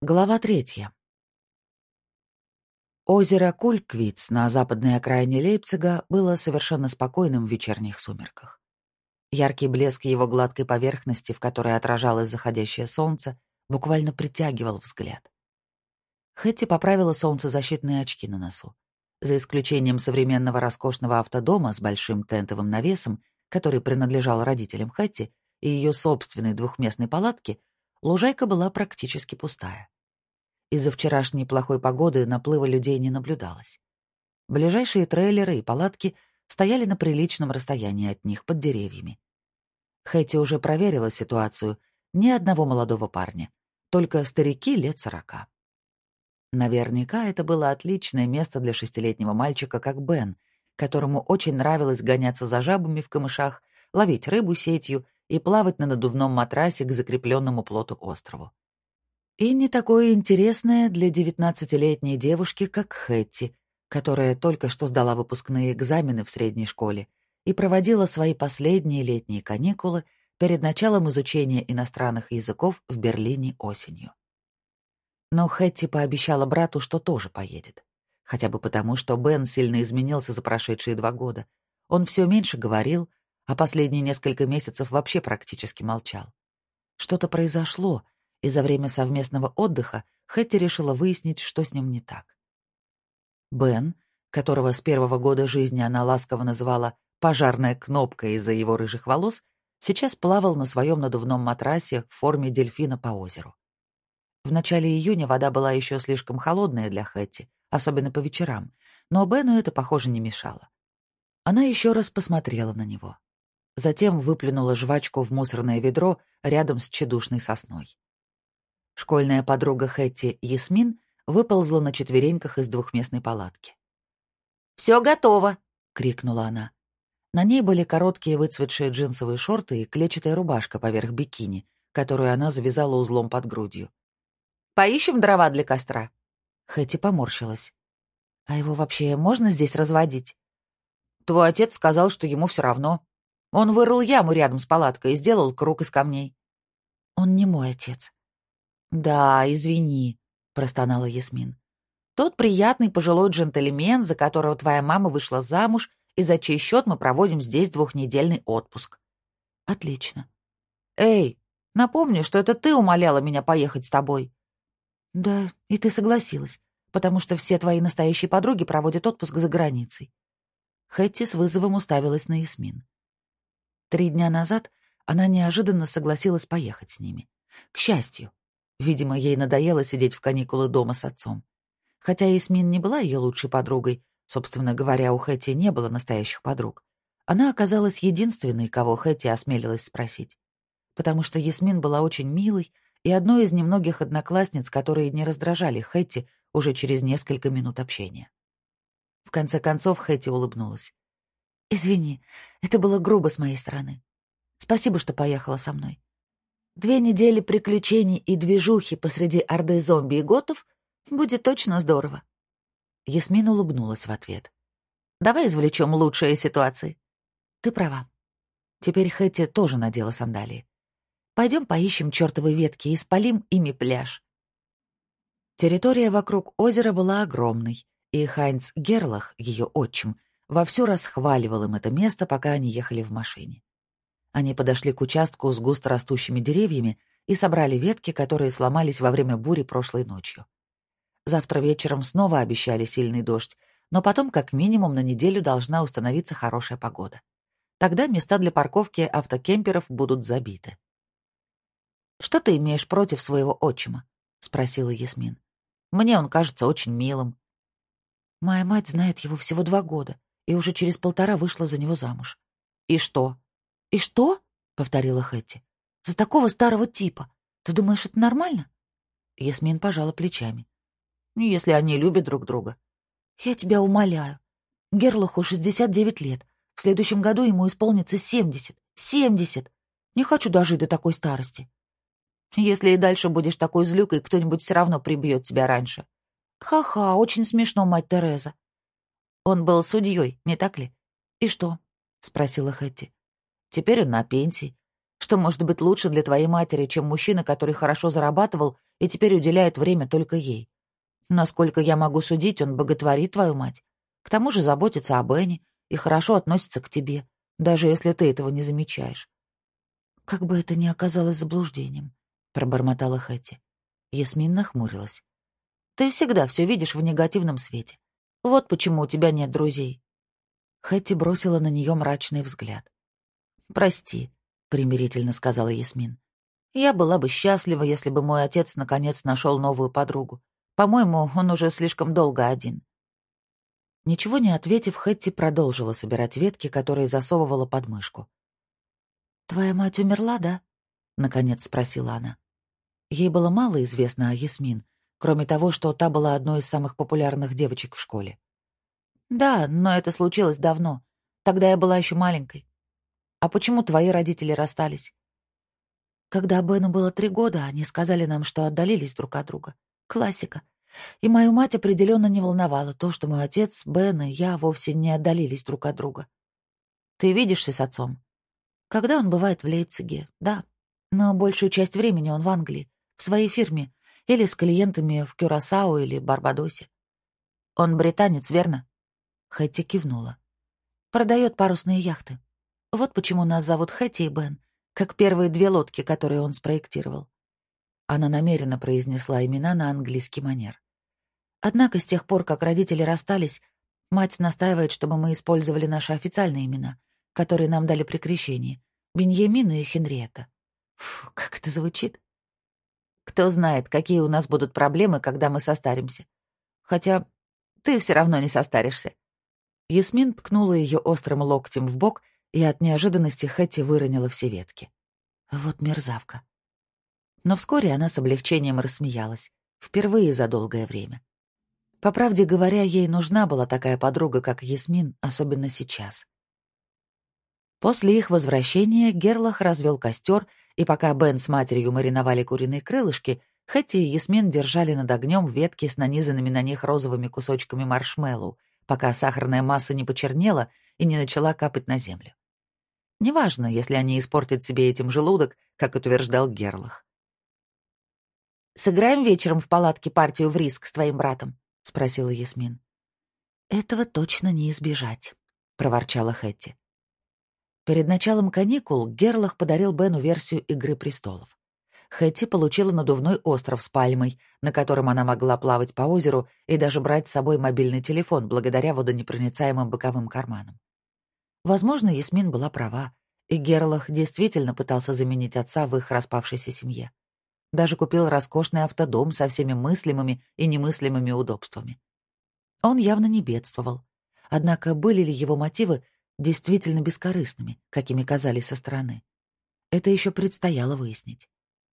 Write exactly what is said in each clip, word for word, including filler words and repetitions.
Глава третья. Озеро Кульквиц на западной окраине Лейпцига было совершенно спокойным в вечерних сумерках. Яркий блеск его гладкой поверхности, в которой отражалось заходящее солнце, буквально притягивал взгляд. Хэтти поправила солнцезащитные очки на носу. За исключением современного роскошного автодома с большим тентовым навесом, который принадлежал родителям Хэтти, и ее собственной двухместной палатки, лужайка была практически пустая. Из-за вчерашней плохой погоды наплыва людей не наблюдалось. Ближайшие трейлеры и палатки стояли на приличном расстоянии от них под деревьями. Хэтти уже проверила ситуацию. Ни одного молодого парня, только старики лет сорока. Наверняка это было отличное место для шестилетнего мальчика, как Бен, которому очень нравилось гоняться за жабами в камышах, ловить рыбу сетью и плавать на надувном матрасе к закрепленному плоту острову. И не такое интересное для девятнадцатилетней девушки, как Хэтти, которая только что сдала выпускные экзамены в средней школе и проводила свои последние летние каникулы перед началом изучения иностранных языков в Берлине осенью. Но Хэтти пообещала брату, что тоже поедет. Хотя бы потому, что Бен сильно изменился за прошедшие два года. Он все меньше говорил, а последние несколько месяцев вообще практически молчал. Что-то произошло, и за время совместного отдыха Хэтти решила выяснить, что с ним не так. Бен, которого с первого года жизни она ласково называла «пожарная кнопка» из-за его рыжих волос, сейчас плавал на своем надувном матрасе в форме дельфина по озеру. В начале июня вода была еще слишком холодная для Хэтти, особенно по вечерам, но Бену это, похоже, не мешало. Она еще раз посмотрела на него. Затем выплюнула жвачку в мусорное ведро рядом с тщедушной сосной. Школьная подруга Хэтти, Ясмин, выползла на четвереньках из двухместной палатки. «Все готово!» — крикнула она. На ней были короткие выцветшие джинсовые шорты и клетчатая рубашка поверх бикини, которую она завязала узлом под грудью. «Поищем дрова для костра?» Хэтти поморщилась. «А его вообще можно здесь разводить?» «Твой отец сказал, что ему все равно. Он вырыл яму рядом с палаткой и сделал круг из камней». «Он не мой отец». «Да, извини», — простонала Ясмин. «Тот приятный пожилой джентльмен, за которого твоя мама вышла замуж, и за чей счет мы проводим здесь двухнедельный отпуск». «Отлично». «Эй, напомню, что это ты умоляла меня поехать с тобой». «Да, и ты согласилась, потому что все твои настоящие подруги проводят отпуск за границей». Хэтти с вызовом уставилась на Ясмин. Три дня назад она неожиданно согласилась поехать с ними. К счастью. Видимо, ей надоело сидеть в каникулы дома с отцом. Хотя Ясмин не была ее лучшей подругой, собственно говоря, у Хэтти не было настоящих подруг, она оказалась единственной, кого Хэтти осмелилась спросить. Потому что Ясмин была очень милой и одной из немногих одноклассниц, которые не раздражали Хэтти уже через несколько минут общения. В конце концов Хэтти улыбнулась. «Извини, это было грубо с моей стороны. Спасибо, что поехала со мной. Две недели приключений и движухи посреди орды зомби и готов будет точно здорово». Ясмин улыбнулась в ответ. «Давай извлечем лучшие ситуации». «Ты права». Теперь Хэтти тоже надела сандалии. «Пойдем поищем чертовы ветки и спалим ими пляж». Территория вокруг озера была огромной, и Хайнц Герлах, ее отчим, вовсю расхваливал им это место, пока они ехали в машине. Они подошли к участку с густо растущими деревьями и собрали ветки, которые сломались во время бури прошлой ночью. Завтра вечером снова обещали сильный дождь, но потом как минимум на неделю должна установиться хорошая погода. Тогда места для парковки автокемперов будут забиты. «Что ты имеешь против своего отчима?» — спросила Ясмин. «Мне он кажется очень милым». «Моя мать знает его всего два года и уже через полтора вышла за него замуж». «И что?» «И что?» — повторила Хэтти. «За такого старого типа. Ты думаешь, это нормально?» Ясмин пожала плечами. «Если они любят друг друга». «Я тебя умоляю. Герлаху шестьдесят девять лет. В следующем году ему исполнится семьдесят. Семьдесят! Не хочу дожить до такой старости». «Если и дальше будешь такой злюкой, кто-нибудь все равно прибьет тебя раньше». «Ха-ха, очень смешно, мать Тереза». «Он был судьей, не так ли?» «И что?» — спросила Хэтти. «Теперь он на пенсии. Что может быть лучше для твоей матери, чем мужчина, который хорошо зарабатывал и теперь уделяет время только ей. Насколько я могу судить, он боготворит твою мать. К тому же заботится о Бене и хорошо относится к тебе, даже если ты этого не замечаешь. «Как бы это ни оказалось заблуждением», — пробормотала Хэти. Ясмин нахмурилась. «Ты всегда все видишь в негативном свете. Вот почему у тебя нет друзей». Хэти бросила на нее мрачный взгляд. «Прости», — примирительно сказала Ясмин. «Я была бы счастлива, если бы мой отец наконец нашел новую подругу. По-моему, он уже слишком долго один». Ничего не ответив, Хэтти продолжила собирать ветки, которые засовывала под мышку. «Твоя мать умерла, да?» — наконец спросила она. Ей было мало известно о Ясмин, кроме того, что та была одной из самых популярных девочек в школе. «Да, но это случилось давно. Тогда я была еще маленькой. А почему твои родители расстались?» «Когда Бену было три года, они сказали нам, что отдалились друг от друга. Классика. И мою мать определенно не волновало то, что мой отец, Бен и я вовсе не отдалились друг от друга. Ты видишься с отцом? Когда он бывает в Лейпциге, да. Но большую часть времени он в Англии, в своей фирме, или с клиентами в Кюрасао или Барбадосе. Он британец, верно?» Хэти кивнула. «Продает парусные яхты. Вот почему нас зовут Хэти и Бен, как первые две лодки, которые он спроектировал». Она намеренно произнесла имена на английский манер. Однако с тех пор, как родители расстались, мать настаивает, чтобы мы использовали наши официальные имена, которые нам дали при крещении — Беньямин и Хенриетта. Фу, как это звучит. Кто знает, какие у нас будут проблемы, когда мы состаримся. Хотя ты все равно не состаришься. Ясмин ткнула ее острым локтем в бок, и от неожиданности Хэти выронила все ветки. Вот мерзавка. Но вскоре она с облегчением рассмеялась, впервые за долгое время. По правде говоря, ей нужна была такая подруга, как Ясмин, особенно сейчас. После их возвращения Герлах развел костер, и пока Бен с матерью мариновали куриные крылышки, Хэти и Ясмин держали над огнем ветки с нанизанными на них розовыми кусочками маршмеллоу, пока сахарная масса не почернела и не начала капать на землю. Неважно, если они испортят себе этим желудок, как утверждал Герлах. «Сыграем вечером в палатке партию в риск с твоим братом?» — спросила Ясмин. «Этого точно не избежать», — проворчала Хэти. Перед началом каникул Герлах подарил Бену версию «Игры престолов». Хэти получила надувной остров с пальмой, на котором она могла плавать по озеру и даже брать с собой мобильный телефон благодаря водонепроницаемым боковым карманам. Возможно, Ясмин была права, и Герлах действительно пытался заменить отца в их распавшейся семье. Даже купил роскошный автодом со всеми мыслимыми и немыслимыми удобствами. Он явно не бедствовал. Однако были ли его мотивы действительно бескорыстными, какими казались со стороны? Это еще предстояло выяснить.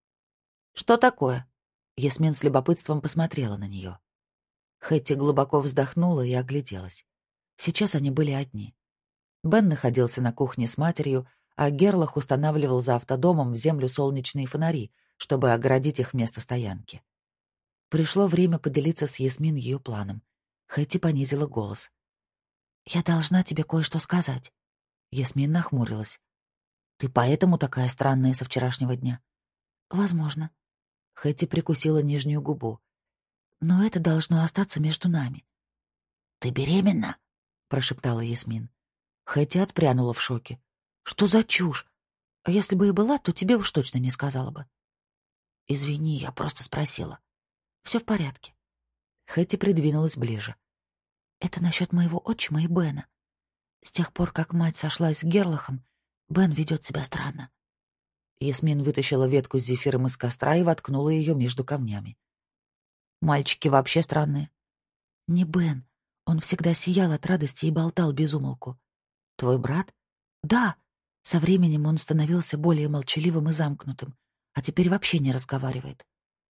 «Что такое?» Ясмин с любопытством посмотрела на нее. Хэти глубоко вздохнула и огляделась. Сейчас они были одни. Бен находился на кухне с матерью, а Герлах устанавливал за автодомом в землю солнечные фонари, чтобы огородить их место стоянки. Пришло время поделиться с Ясмин ее планом. Хэти понизила голос. «Я должна тебе кое-что сказать». Ясмин нахмурилась. «Ты поэтому такая странная со вчерашнего дня?» «Возможно». Хэти прикусила нижнюю губу. «Но это должно остаться между нами». «Ты беременна?» — прошептала Ясмин. Хэти отпрянула в шоке. «Что за чушь? А если бы и была, то тебе уж точно не сказала бы». «Извини, я просто спросила». «Все в порядке». Хэти придвинулась ближе. «Это насчет моего отчима и Бена. С тех пор, как мать сошлась с Герлахом, Бен ведет себя странно». Ясмин вытащила ветку с зефиром из костра и воткнула ее между камнями. «Мальчики вообще странные». «Не Бен. Он всегда сиял от радости и болтал без умолку». «Твой брат?» «Да. Со временем он становился более молчаливым и замкнутым, а теперь вообще не разговаривает».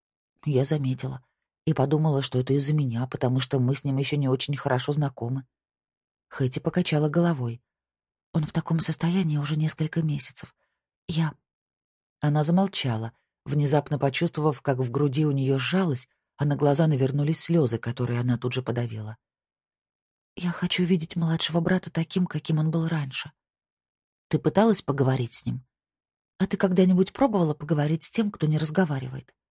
Я заметила и подумала, что это из-за меня, потому что мы с ним еще не очень хорошо знакомы. Хэти покачала головой. Он в таком состоянии уже несколько месяцев. Я... Она замолчала, внезапно почувствовав, как в груди у нее сжалось, а на глаза навернулись слезы, которые она тут же подавила. «Я хочу видеть младшего брата таким, каким он был раньше». «Ты пыталась поговорить с ним? А ты когда-нибудь пробовала поговорить с тем, кто не разговаривает?»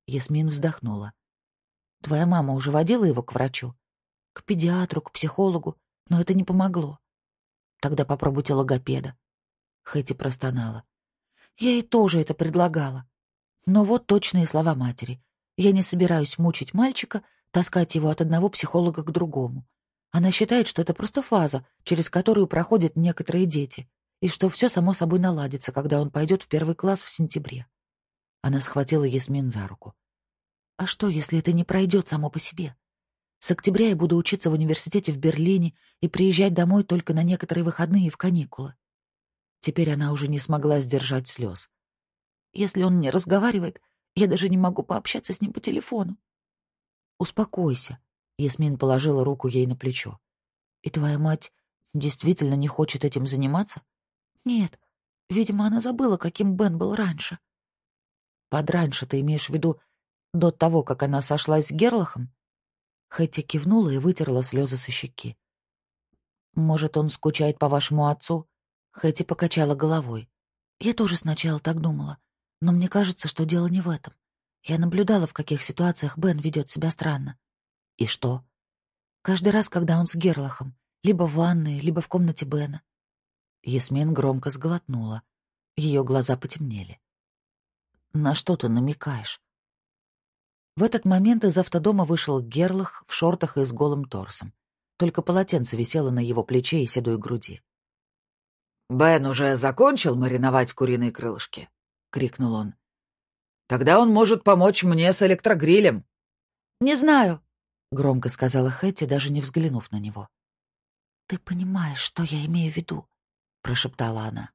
Ясмин вздохнула. «Твоя мама уже водила его к врачу? К педиатру, к психологу, но это не помогло. Тогда попробуйте логопеда». Хэти простонала. «Я ей тоже это предлагала. Но вот точные слова матери. Я не собираюсь мучить мальчика, таскать его от одного психолога к другому. Она считает, что это просто фаза, через которую проходят некоторые дети, и что все само собой наладится, когда он пойдет в первый класс в сентябре». Она схватила Ясмин за руку. «А что, если это не пройдет само по себе? С октября я буду учиться в университете в Берлине и приезжать домой только на некоторые выходные и в каникулы». Теперь она уже не смогла сдержать слез. «Если он не разговаривает, я даже не могу пообщаться с ним по телефону». «Успокойся», — Ясмин положила руку ей на плечо. «И твоя мать действительно не хочет этим заниматься?» «Нет, видимо, она забыла, каким Бен был раньше». «Под раньше ты имеешь в виду до того, как она сошлась с Герлахом?» Хэти кивнула и вытерла слезы со щеки. «Может, он скучает по вашему отцу?» Хэти покачала головой. «Я тоже сначала так думала, но мне кажется, что дело не в этом. Я наблюдала, в каких ситуациях Бен ведет себя странно». «И что?» «Каждый раз, когда он с Герлахом, либо в ванной, либо в комнате Бена». Ясмин громко сглотнула. Ее глаза потемнели. «На что ты намекаешь?» В этот момент из автодома вышел Герлах в шортах и с голым торсом. Только полотенце висело на его плече и седой груди. «Бен уже закончил мариновать куриные крылышки?» — крикнул он. «Тогда он может помочь мне с электрогрилем». «Не знаю», — громко сказала Хэти, даже не взглянув на него. «Ты понимаешь, что я имею в виду?» — прошептала она.